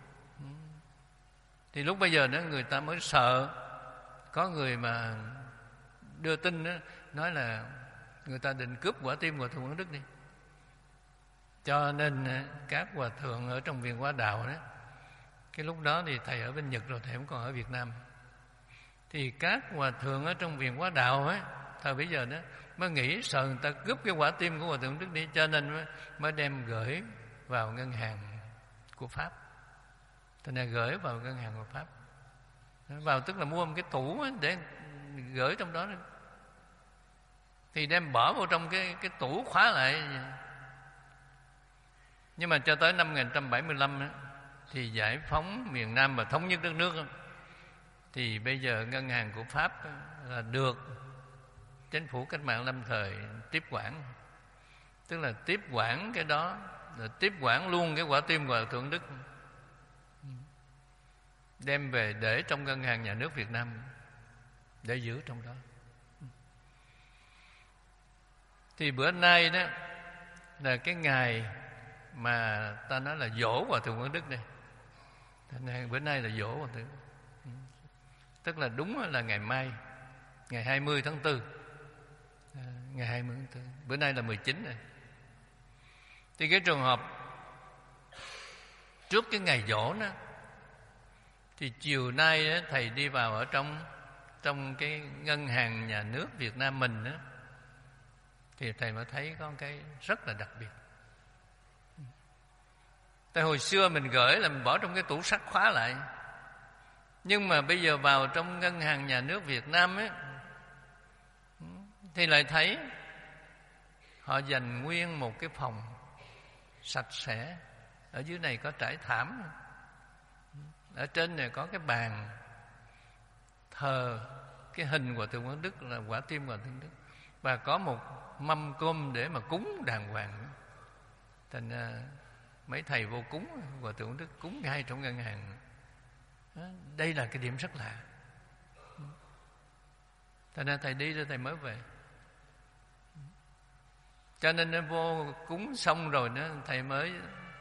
thì lúc bây giờ đó người ta mới sợ. Có người mà đưa tin đó, nói là người ta định cướp quả tim của Thượng Quảng Đức đi. Cho nên các Hòa Thượng ở trong viện Hóa Đạo đó, cái lúc đó thì thầy ở bên Nhật rồi, thầy không còn ở Việt Nam. Thì các Hòa Thượng ở trong viện Hóa Đạo á, thời bây giờ đó mới nghĩ sợ người ta cướp cái quả tim của Hòa Thượng Đức đi, cho nên mới, mới đem gửi vào ngân hàng của Pháp. Thế nên gửi vào ngân hàng của Pháp. Vào tức là mua một cái tủ để gửi trong đó. Thì đem bỏ vào trong cái, cái tủ khóa lại. Nhưng mà cho tới năm một nghìn chín trăm bảy mươi lăm thì giải phóng miền Nam và thống nhất đất nước, thì bây giờ ngân hàng của Pháp là được chính phủ cách mạng lâm thời tiếp quản. Tức là tiếp quản cái đó, rồi tiếp quản luôn cái quả tim của Hòa Thượng Đức, đem về để trong ngân hàng nhà nước Việt Nam để giữ trong đó. Thì bữa nay đó là cái ngày mà ta nói là dỗ Hòa Thượng Quảng Đức đây. Bữa nay là dỗ Hòa Thượng, tức là đúng là ngày mai, ngày hai mươi tháng tư, ngày hai mươi tháng tư. Bữa nay là mười chín rồi. Thì cái trường hợp trước cái ngày dỗ đó, thì chiều nay đó, thầy đi vào ở trong trong cái ngân hàng nhà nước Việt Nam mình đó, thì thầy mới thấy có cái rất là đặc biệt. Tại hồi xưa mình gửi là mình bỏ trong cái tủ sắt khóa lại, nhưng mà bây giờ vào trong ngân hàng nhà nước Việt Nam ấy, thì lại thấy họ dành nguyên một cái phòng sạch sẽ. Ở dưới này có trải thảm, ở trên này có cái bàn thờ cái hình của Thượng Quảng Đức là quả tim của Thượng Đức, và có một mâm cơm để mà cúng đàng hoàng. Thành ra mấy thầy vô cúng của Thượng Quảng Đức cúng ngay trong ngân hàng. Đây là cái điểm rất lạ. Thành ra thầy đi rồi thầy mới về. Cho nên nó vô cúng xong rồi đó, thầy mới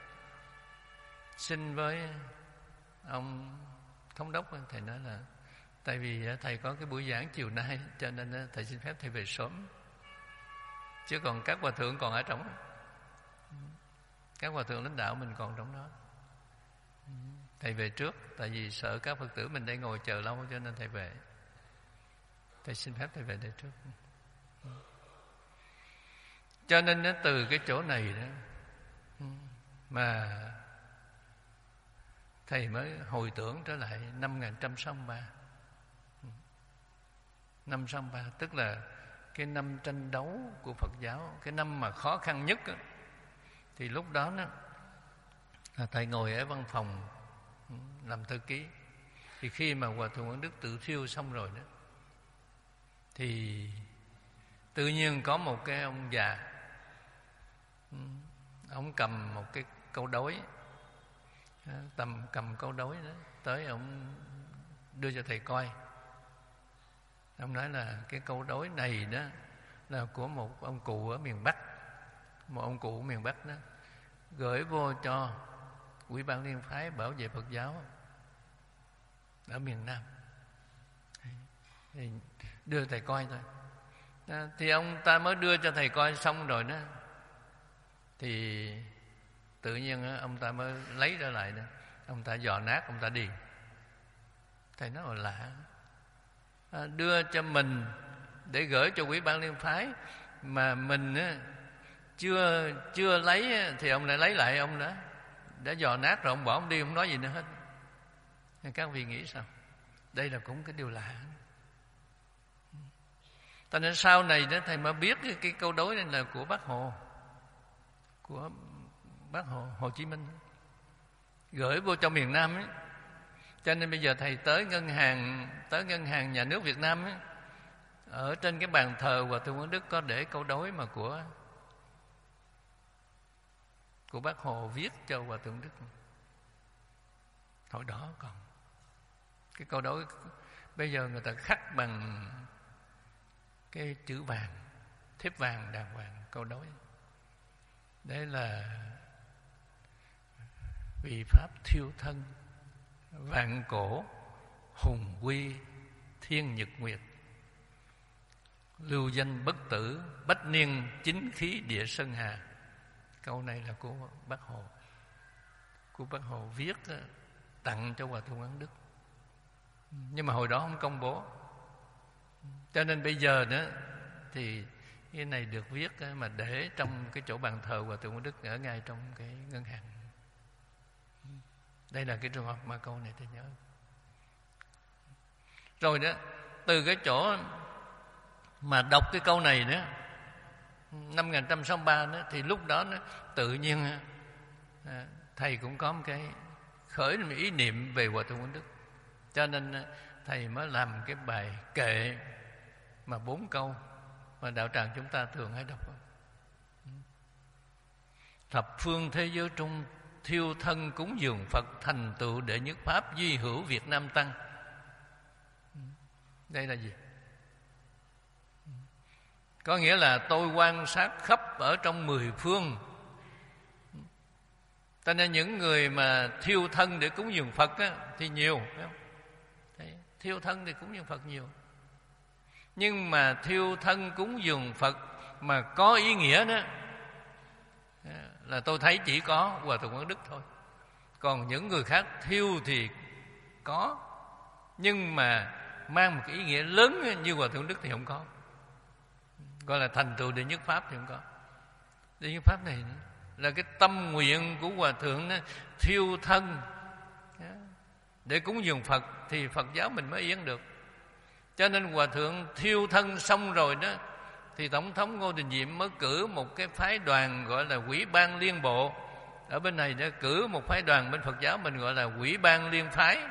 xin với ông thống đốc. Thầy nói là tại vì thầy có cái buổi giảng chiều nay, cho nên thầy xin phép thầy về sớm, chứ còn các hòa thượng còn ở trong, các hòa thượng lãnh đạo mình còn trong đó. Thầy về trước, tại vì sợ các Phật tử mình đây ngồi chờ lâu, cho nên thầy về. Thầy xin phép thầy về đây trước. Cho nên nó từ cái chỗ này đó mà thầy mới hồi tưởng trở lại năm một nghìn chín trăm sáu mươi ba. Năm sáu mươi ba tức là cái năm tranh đấu của Phật giáo, cái năm mà khó khăn nhất đó. Thì lúc đó đó là thầy ngồi ở văn phòng làm thư ký. Thì khi mà Hòa Thượng Quảng Đức tự thiêu xong rồi đó, thì tự nhiên có một cái ông già, ông cầm một cái câu đối, tầm cầm câu đối đó, tới ông đưa cho thầy coi. Ông nói là cái câu đối này đó là của một ông cụ ở miền Bắc, một ông cụ ở miền Bắc đó, gửi vô cho Ủy ban Liên phái bảo vệ Phật giáo ở miền Nam. Thì đưa thầy coi thôi. Đó, thì ông ta mới đưa cho thầy coi xong rồi đó, thì tự nhiên ông ta mới lấy ra lại đó. Ông ta dò nát, ông ta đi. Thầy nói là lạ, à, đưa cho mình để gửi cho Ủy ban Liên phái, mà mình á, chưa chưa lấy thì ông lại lấy lại. Ông đã đã dò nát rồi, ông bỏ ông đi, không nói gì nữa hết. Các vị nghĩ sao? Đây là cũng cái điều lạ. Cho nên sau này đó thầy mới biết cái, cái câu đối này là của Bác Hồ, của Bác Hồ Hồ Chí Minh, gửi vô cho miền Nam ấy. Cho nên bây giờ thầy tới ngân hàng tới ngân hàng nhà nước Việt Nam ấy, ở trên cái bàn thờ Hòa Thượng Quảng Đức có để câu đối mà của của Bác Hồ viết cho Hòa Thượng Đức. Hồi đó còn cái câu đối, bây giờ người ta khắc bằng cái chữ vàng, thép vàng đàng hoàng, câu đối. Đấy là vì pháp thiêu thân, vạn cổ hùng quy thiên nhật nguyệt, lưu danh bất tử, bách niên chính khí địa sơn hà. Câu này là của Bác Hồ, của Bác Hồ viết tặng cho Hòa Thượng Quảng Đức, nhưng mà hồi đó không công bố. Cho nên bây giờ nữa thì cái này được viết mà để trong cái chỗ bàn thờ Hòa Thượng Quảng Đức ở ngay trong cái ngân hàng. Đây là cái trường hợp mà câu này tôi nhớ. Rồi đó, từ cái chỗ mà đọc cái câu này đó, năm một nghìn chín trăm sáu mươi ba đó, thì lúc đó nó tự nhiên à, thầy cũng có một cái khởi một ý niệm về Hòa Thượng Quang Đức, cho nên thầy mới làm cái bài kệ mà bốn câu mà đạo tràng chúng ta thường hay đọc. Thập phương thế giới trung, thiêu thân cúng dường Phật, thành tựu đệ nhất pháp, duy hữu Việt Nam tăng. Đây là gì? Có nghĩa là tôi quan sát khắp ở trong mười phương, cho nên những người mà thiêu thân để cúng dường Phật á, thì nhiều, phải không? Đấy, thiêu thân thì cúng dường Phật nhiều. Nhưng mà thiêu thân cúng dường Phật mà có ý nghĩa đó là tôi thấy chỉ có Hòa Thượng Quang Đức thôi. Còn những người khác thiêu thì có, nhưng mà mang một cái ý nghĩa lớn như Hòa Thượng Đức thì không có. Gọi là thành tựu đệ nhất pháp thì không có. Đệ nhất pháp này là cái tâm nguyện của Hòa Thượng đó, thiêu thân để cúng dường Phật thì Phật giáo mình mới yên được. Cho nên Hòa Thượng thiêu thân xong rồi đó, thì Tổng thống Ngô Đình Diệm mới cử một cái phái đoàn gọi là Ủy ban Liên Bộ. Ở bên này đã cử một phái đoàn, bên Phật giáo mình gọi là Ủy ban Liên Phái.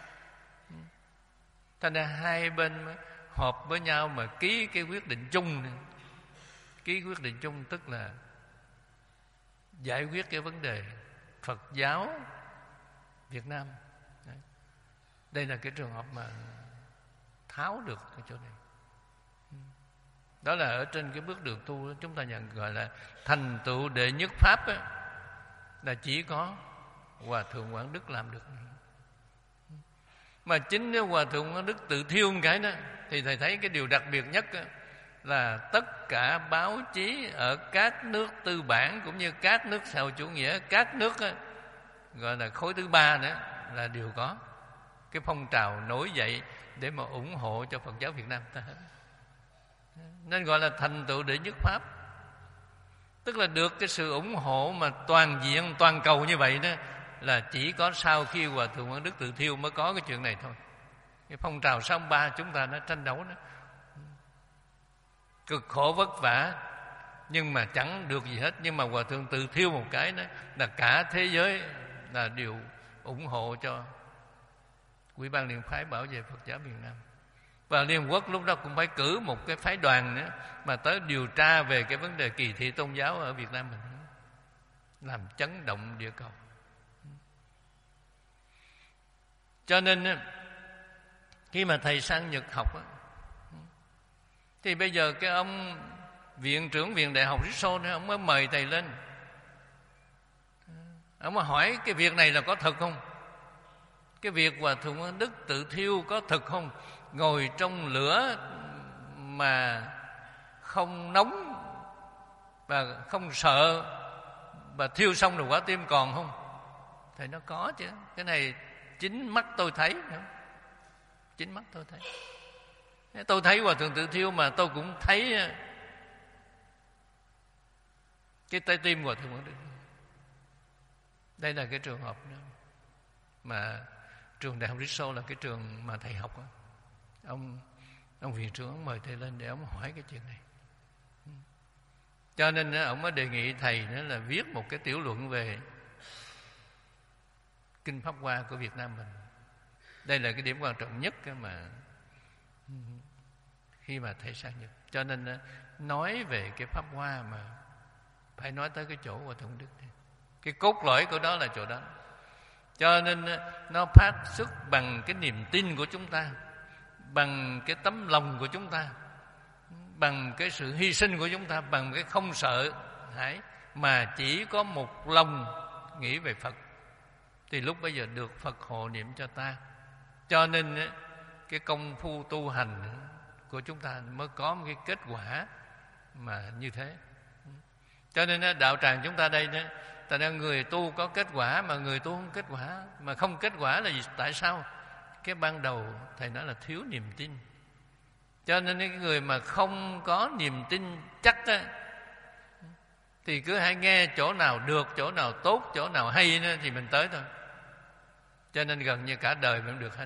Thành ra hai bên họp với nhau mà ký cái quyết định chung này. Ký quyết định chung tức là giải quyết cái vấn đề Phật giáo Việt Nam. Đấy. Đây là cái trường hợp mà tháo được cái chỗ này. Đó là ở trên cái bước đường tu chúng ta nhận gọi là thành tựu đệ nhất pháp ấy, là chỉ có Hòa Thượng Quang Đức làm được. Mà chính nếu Hòa Thượng Quang Đức tự thiêu một cái đó, thì thầy thấy cái điều đặc biệt nhất đó, là tất cả báo chí ở các nước tư bản cũng như các nước xã hội chủ nghĩa, các nước đó, gọi là khối thứ ba nữa, là đều có cái phong trào nổi dậy để mà ủng hộ cho Phật giáo Việt Nam ta hết. Nên gọi là thành tựu đệ nhất pháp, tức là được cái sự ủng hộ mà toàn diện toàn cầu như vậy đó, là chỉ có sau khi Hòa Thượng Quang Đức tự thiêu mới có cái chuyện này thôi. Cái phong trào sáu ba chúng ta nó tranh đấu đó, cực khổ vất vả nhưng mà chẳng được gì hết. Nhưng mà Hòa Thượng tự thiêu một cái đó là cả thế giới là đều ủng hộ cho Ủy ban Liên Phái bảo vệ Phật giáo Việt Nam. Và Liên Hợp Quốc lúc đó cũng phải cử một cái phái đoàn nữa mà tới điều tra về cái vấn đề kỳ thị tôn giáo ở Việt Nam mình, làm chấn động địa cầu. Cho nên khi mà thầy sang Nhật học thì bây giờ cái ông viện trưởng viện đại học Ritso này, ông mới mời thầy lên, ông mới hỏi cái việc này là có thật không? Cái việc Hòa Thượng Quang Đức tự thiêu có thật không? Ngồi trong lửa mà không nóng và không sợ, và thiêu xong rồi quả tim còn không? Thầy nó có chứ. Cái này chính mắt tôi thấy. Chính mắt tôi thấy. Tôi thấy Hòa Thượng tự thiêu mà tôi cũng thấy cái trái tim Hòa Thượng Quang Đức. Đây là cái trường hợp đó mà trường đại học Ritso là cái trường mà thầy học đó. Ông ông viện trưởng mời thầy lên để ông hỏi cái chuyện này. Cho nên ông mới đề nghị thầy nữa là viết một cái tiểu luận về Kinh Pháp Hoa của Việt Nam mình. Đây là cái điểm quan trọng nhất mà khi mà thầy sang Nhật. Cho nên nói về cái Pháp Hoa mà phải nói tới cái chỗ Hòa Thượng Đức này. Cái cốt lõi của đó là chỗ đó. Cho nên nó phát xuất bằng cái niềm tin của chúng ta, bằng cái tấm lòng của chúng ta, bằng cái sự hy sinh của chúng ta, bằng cái không sợ hãi, mà chỉ có một lòng nghĩ về Phật, thì lúc bây giờ được Phật hộ niệm cho ta. Cho nên cái công phu tu hành của chúng ta mới có một cái kết quả mà như thế. Cho nên đạo tràng chúng ta đây đó, tại ra người tu có kết quả mà người tu không kết quả. Mà không kết quả là gì? Tại sao? Cái ban đầu thầy nói là thiếu niềm tin. Cho nên cái người mà không có niềm tin chắc á, thì cứ hãy nghe chỗ nào được, chỗ nào tốt, chỗ nào hay nữa thì mình tới thôi. Cho nên gần như cả đời mình được hết.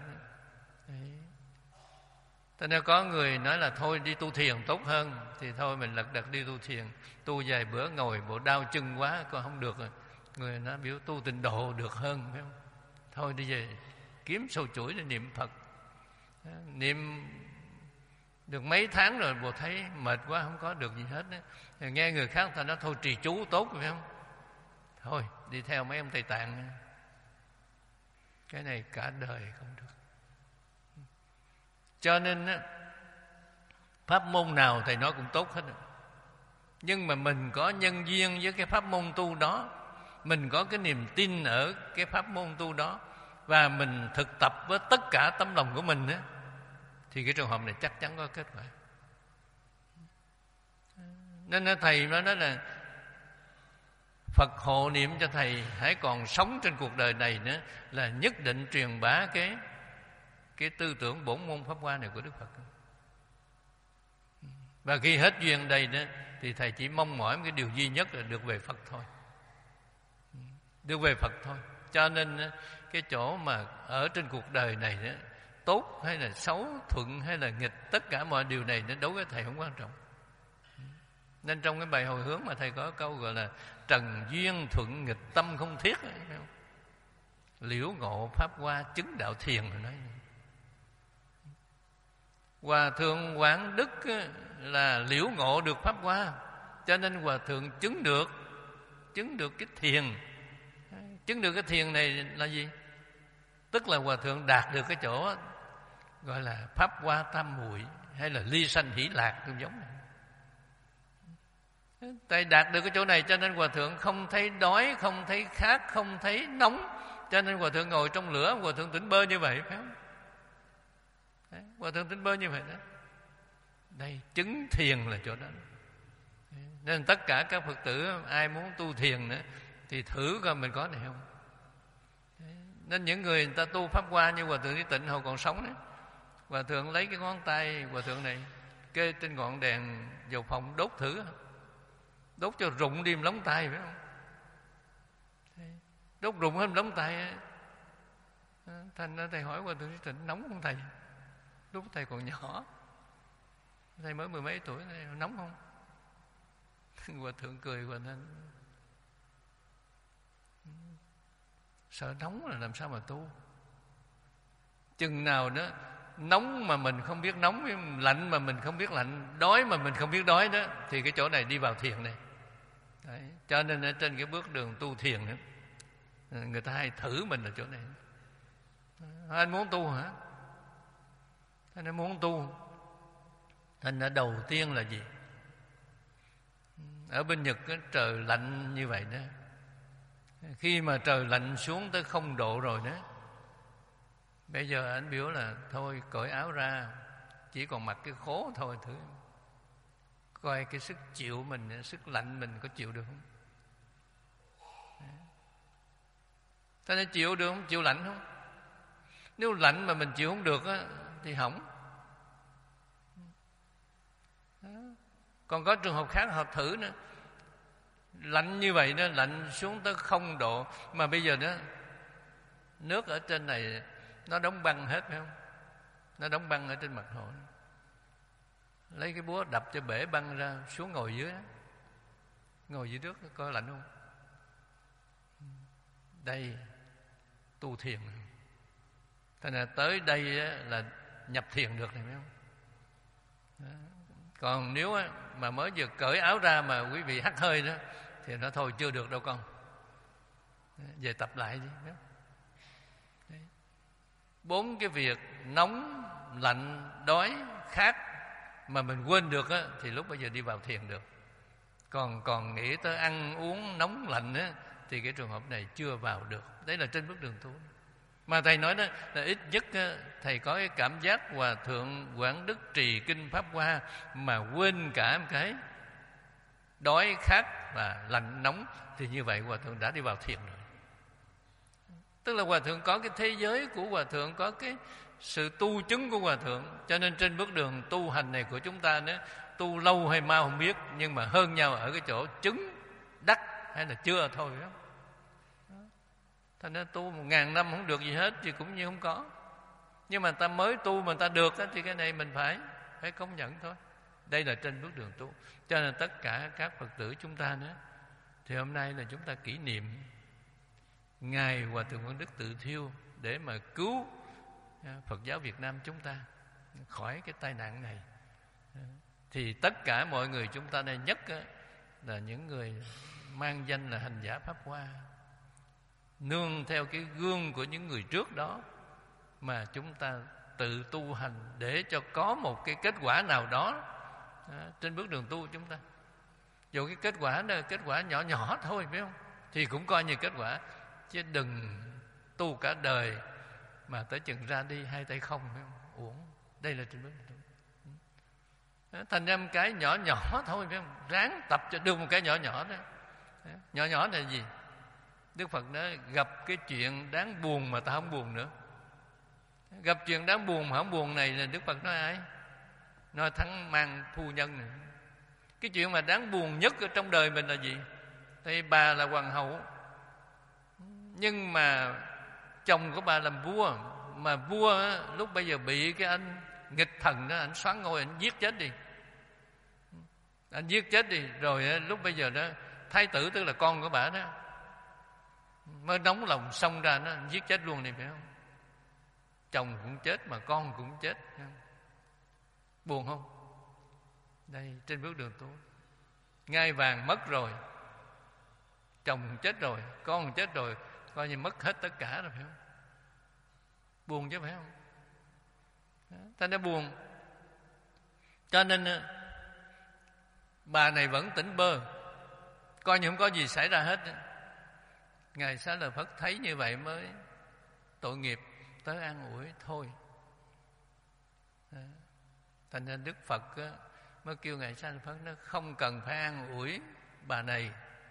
Cho nên có người nói là thôi đi tu thiền tốt hơn, thì thôi mình lật đật đi tu thiền. Tu vài bữa ngồi bộ đau chân quá, còn không được rồi. Người nó biểu tu tịnh độ được hơn, phải không? Thôi đi về kiếm sâu chuỗi để niệm Phật. Niệm được mấy tháng rồi bộ thấy mệt quá, không có được gì hết đó. Nghe người khác ta nói thôi trì chú tốt, phải không? Thôi đi theo mấy ông Tây Tạng. Cái này cả đời không được. Cho nên pháp môn nào thầy nói cũng tốt hết. Nhưng mà mình có nhân duyên với cái pháp môn tu đó, mình có cái niềm tin ở cái pháp môn tu đó, và mình thực tập với tất cả tấm lòng của mình đó, thì cái trường hợp này chắc chắn có kết quả. Nên thầy nói đó là Phật hộ niệm cho thầy hãy còn sống trên cuộc đời này nữa, là nhất định truyền bá cái cái tư tưởng bổn môn pháp hoa này của Đức Phật. Và khi hết duyên đây đó thì thầy chỉ mong mỏi một cái điều duy nhất là được về Phật thôi. Được về Phật thôi. Cho nên cái chỗ mà ở trên cuộc đời này đó, tốt hay là xấu, thuận hay là nghịch, tất cả mọi điều này nó đối với thầy không quan trọng. Nên trong cái bài hồi hướng mà thầy có câu gọi là trần duyên thuận nghịch tâm không thiết, liễu ngộ pháp hoa chứng đạo thiền rồi nói. Hòa thượng Quảng Đức là liễu ngộ được pháp hoa, cho nên hòa thượng chứng được chứng được cái thiền. Chứng được cái thiền này là gì? Tức là hòa thượng đạt được cái chỗ gọi là pháp hoa tam muội, hay là ly sanh hỷ lạc cũng giống này. Tại đạt được cái chỗ này cho nên hòa thượng không thấy đói, không thấy khát, không thấy nóng, cho nên hòa thượng ngồi trong lửa, hòa thượng tỉnh bơ như vậy, phải không? Đấy, hòa thượng tỉnh bơ như vậy đó. Đây, chứng thiền là chỗ đó. Nên tất cả các Phật tử ai muốn tu thiền nữa thì thử coi mình có này không. Đấy, nên những người, người ta tu pháp hoa như hòa thượng Đi Tịnh hồi còn sống đấy, hòa thượng lấy cái ngón tay hòa thượng này kê trên ngọn đèn dầu phòng đốt thử, đốt cho rụng đi lóng tay, phải không? Đốt rụng hết lóng tay. Thành ra thầy hỏi hòa thượng Đi Tịnh nóng không thầy? Lúc thầy còn nhỏ, thầy mới mười mấy tuổi, thầy nóng không? Hòa thượng cười và nên sợ nóng là làm sao mà tu. Chừng nào đó nóng mà mình không biết nóng, lạnh mà mình không biết lạnh, đói mà mình không biết đói đó, thì cái chỗ này đi vào thiền này. Đấy. Cho nên ở trên cái bước đường tu thiền nữa, người ta hay thử mình ở chỗ này. Anh muốn tu hả? Anh muốn tu. Thành ra đầu tiên là gì? Ở bên Nhật cái trời lạnh như vậy đó, khi mà trời lạnh xuống tới không độ rồi đó, bây giờ anh biểu là thôi cởi áo ra, chỉ còn mặc cái khố thôi, thử coi cái sức chịu mình, sức lạnh mình có chịu được không. Thế nên chịu được không? Chịu lạnh không? Nếu lạnh mà mình chịu không được á, thì hỏng. Còn có trường hợp khác họ thử nữa, lạnh như vậy đó, lạnh xuống tới không độ, mà bây giờ đó nước ở trên này nó đóng băng hết, phải không? Nó đóng băng ở trên mặt hồ, lấy cái búa đập cho bể băng ra, xuống ngồi dưới đó, ngồi dưới nước coi lạnh không. Đây tu thiền, thế là tới đây là nhập thiền được này, phải không? Đó. Còn nếu mà mới vừa cởi áo ra mà quý vị hắt hơi đó thì nó thôi chưa được đâu con, về tập lại đi. Đấy. Bốn cái việc nóng, lạnh, đói, khát mà mình quên được á, thì lúc bây giờ đi vào thiền được. Còn còn nghĩ tới ăn uống nóng lạnh á, thì cái trường hợp này chưa vào được. Đấy là trên bước đường tu. Mà thầy nói đó là ít nhất thầy có cái cảm giác hòa thượng Quảng Đức trì kinh pháp hoa mà quên cả một cái đói khát và lạnh nóng, thì như vậy hòa thượng đã đi vào thiền rồi. Tức là hòa thượng có cái thế giới của hòa thượng, có cái sự tu chứng của hòa thượng. Cho nên trên bước đường tu hành này của chúng ta nữa, tu lâu hay mau không biết, nhưng mà hơn nhau ở cái chỗ chứng đắc hay là chưa thôi, phải không? Thành ra tu một ngàn năm không được gì hết thì cũng như không có. Nhưng mà ta mới tu mà ta được thì cái này mình phải phải công nhận thôi. Đây là trên bước đường tu. Cho nên tất cả các Phật tử chúng ta nữa, thì hôm nay là chúng ta kỷ niệm Ngài Hòa Thượng Quang Đức Tự Thiêu để mà cứu Phật giáo Việt Nam chúng ta khỏi cái tai nạn này. Thì tất cả mọi người chúng ta đây, nhất là những người mang danh là hành giả Pháp Hoa, nương theo cái gương của những người trước đó mà chúng ta tự tu hành để cho có một cái kết quả nào đó trên bước đường tu của chúng ta. Dù cái kết quả đó kết quả nhỏ nhỏ thôi, phải không, thì cũng coi như kết quả, chứ đừng tu cả đời mà tới chừng ra đi hai tay không, phải không? Uổng. Đây là trên bước đường tu. Thành ra một cái nhỏ nhỏ thôi, phải không? Ráng tập cho được một cái nhỏ nhỏ đó. Nhỏ nhỏ là gì? Đức Phật nói gặp cái chuyện đáng buồn mà ta không buồn nữa. Gặp chuyện đáng buồn mà không buồn này là Đức Phật nói ai? Nói Thắng Mang Phu Nhân này. Cái chuyện mà đáng buồn nhất ở trong đời mình là gì? Thì bà là hoàng hậu, nhưng mà chồng của bà làm vua. Mà vua á, lúc bây giờ bị cái anh nghịch thần đó, anh xoán ngôi, anh giết chết đi. Anh giết chết đi. Rồi á, lúc bây giờ đó thái tử, tức là con của bà đó, mới nóng lòng xông ra nó giết chết luôn đi, phải không? Chồng cũng chết mà con cũng chết. Buồn không? Đây, trên bước đường tu, ngai vàng mất rồi, chồng chết rồi, con chết rồi, coi như mất hết tất cả rồi, phải không? Buồn chứ, phải không? Ta đã buồn. Cho nên bà này vẫn tỉnh bơ, coi như không có gì xảy ra hết. Ngài Xá Lợi Phất thấy như vậy mới tội nghiệp, tới an ủi thôi. Thành ra Đức Phật mới kêu Ngài Xá Lợi Phất nó không cần phải an ủi bà này.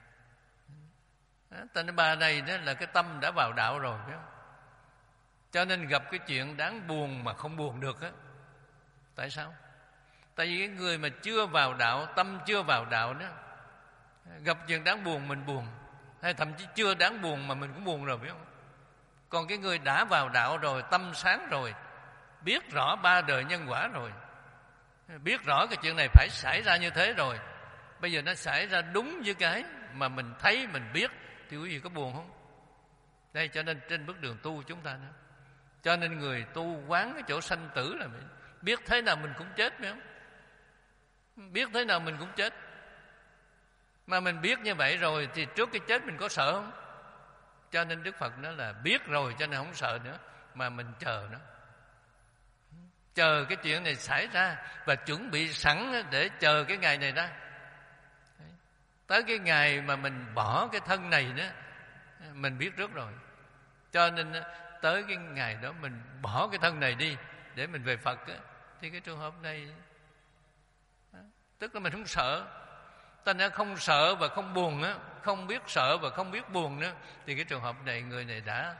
Thành ra bà này đó là cái tâm đã vào đạo rồi, phải không? Cho nên gặp cái chuyện đáng buồn mà không buồn được á. Tại sao? Tại vì cái người mà chưa vào đạo, tâm chưa vào đạo đó, gặp chuyện đáng buồn mình buồn, hay thậm chí chưa đáng buồn mà mình cũng buồn rồi, phải không? Còn cái người đã vào đạo rồi, tâm sáng rồi, biết rõ ba đời nhân quả rồi, biết rõ cái chuyện này phải xảy ra như thế rồi, bây giờ nó xảy ra đúng với cái mà mình thấy, mình biết, thì quý vị có buồn không? Đây, cho nên trên bước đường tu chúng ta nữa, cho nên người tu quán cái chỗ sanh tử là mình biết thế nào mình cũng chết, phải không? Biết thế nào mình cũng chết. Mà mình biết như vậy rồi thì trước cái chết mình có sợ không? Cho nên Đức Phật nói là biết rồi cho nên không sợ nữa, mà mình chờ nó, chờ cái chuyện này xảy ra và chuẩn bị sẵn để chờ cái ngày này ra. Tới cái ngày mà mình bỏ cái thân này đó, mình biết trước rồi. Cho nên tới cái ngày đó mình bỏ cái thân này đi để mình về Phật á, thì cái trường hợp này tức là mình không sợ. Ta đã không sợ và không buồn á, không biết sợ và không biết buồn nữa, thì cái trường hợp này người này đã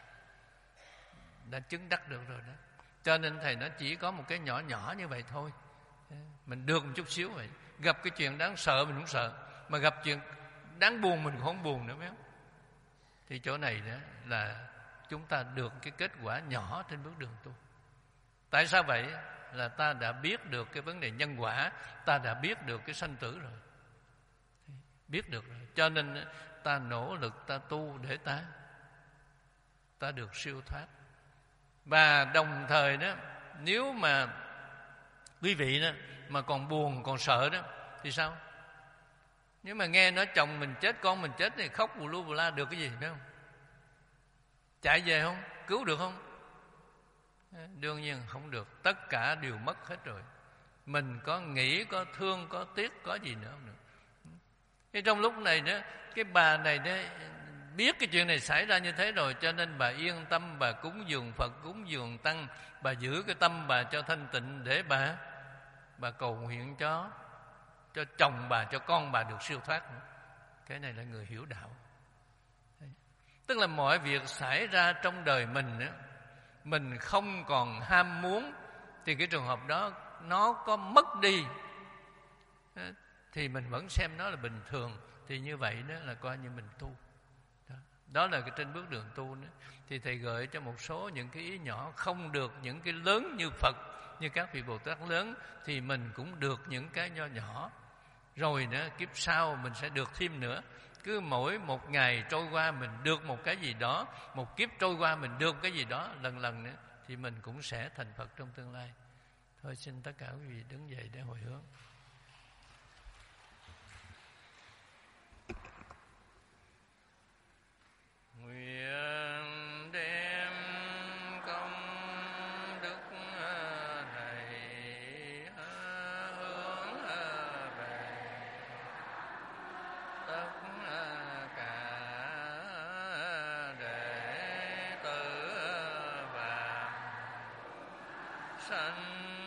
đã chứng đắc được rồi đó. Cho nên thầy nói chỉ có một cái nhỏ nhỏ như vậy thôi, mình được một chút xíu vậy. Gặp cái chuyện đáng sợ mình không sợ, mà gặp chuyện đáng buồn mình cũng không buồn nữa, phải không? Thì chỗ này đó là chúng ta được cái kết quả nhỏ trên bước đường tu. Tại sao vậy? Là ta đã biết được cái vấn đề nhân quả, ta đã biết được cái sanh tử rồi, biết được rồi. Cho nên ta nỗ lực ta tu để ta ta được siêu thoát. Và đồng thời đó, nếu mà quý vị đó mà còn buồn còn sợ đó thì sao? Nếu mà nghe nói chồng mình chết, con mình chết thì khóc bù lu bù la được cái gì, phải không? Chạy về không? Cứu được không? Đương nhiên không được. Tất cả đều mất hết rồi. Mình có nghĩ, có thương, có tiếc, có gì nữa không được. Cái trong lúc này đó, cái bà này đó biết cái chuyện này xảy ra như thế rồi, cho nên bà yên tâm, bà cúng dường Phật, cúng dường Tăng, bà giữ cái tâm bà cho thanh tịnh để bà bà cầu nguyện cho cho chồng bà, cho con bà được siêu thoát nữa. Cái này là người hiểu đạo. Tức là mọi việc xảy ra trong đời mình đó, mình không còn ham muốn, thì cái trường hợp đó nó có mất đi thì mình vẫn xem nó là bình thường. Thì như vậy đó là coi như mình tu. Đó, đó là cái trên bước đường tu đó. Thì thầy gợi cho một số những cái ý nhỏ, không được những cái lớn như Phật, như các vị Bồ Tát lớn, thì mình cũng được những cái nho nhỏ. Rồi nữa kiếp sau mình sẽ được thêm nữa. Cứ mỗi một ngày trôi qua mình được một cái gì đó, một kiếp trôi qua mình được cái gì đó, lần lần nữa thì mình cũng sẽ thành Phật trong tương lai. Thôi xin tất cả quý vị đứng dậy để hồi hướng. Nguyện đem công đức này hướng về tất cả đệ tử và sanh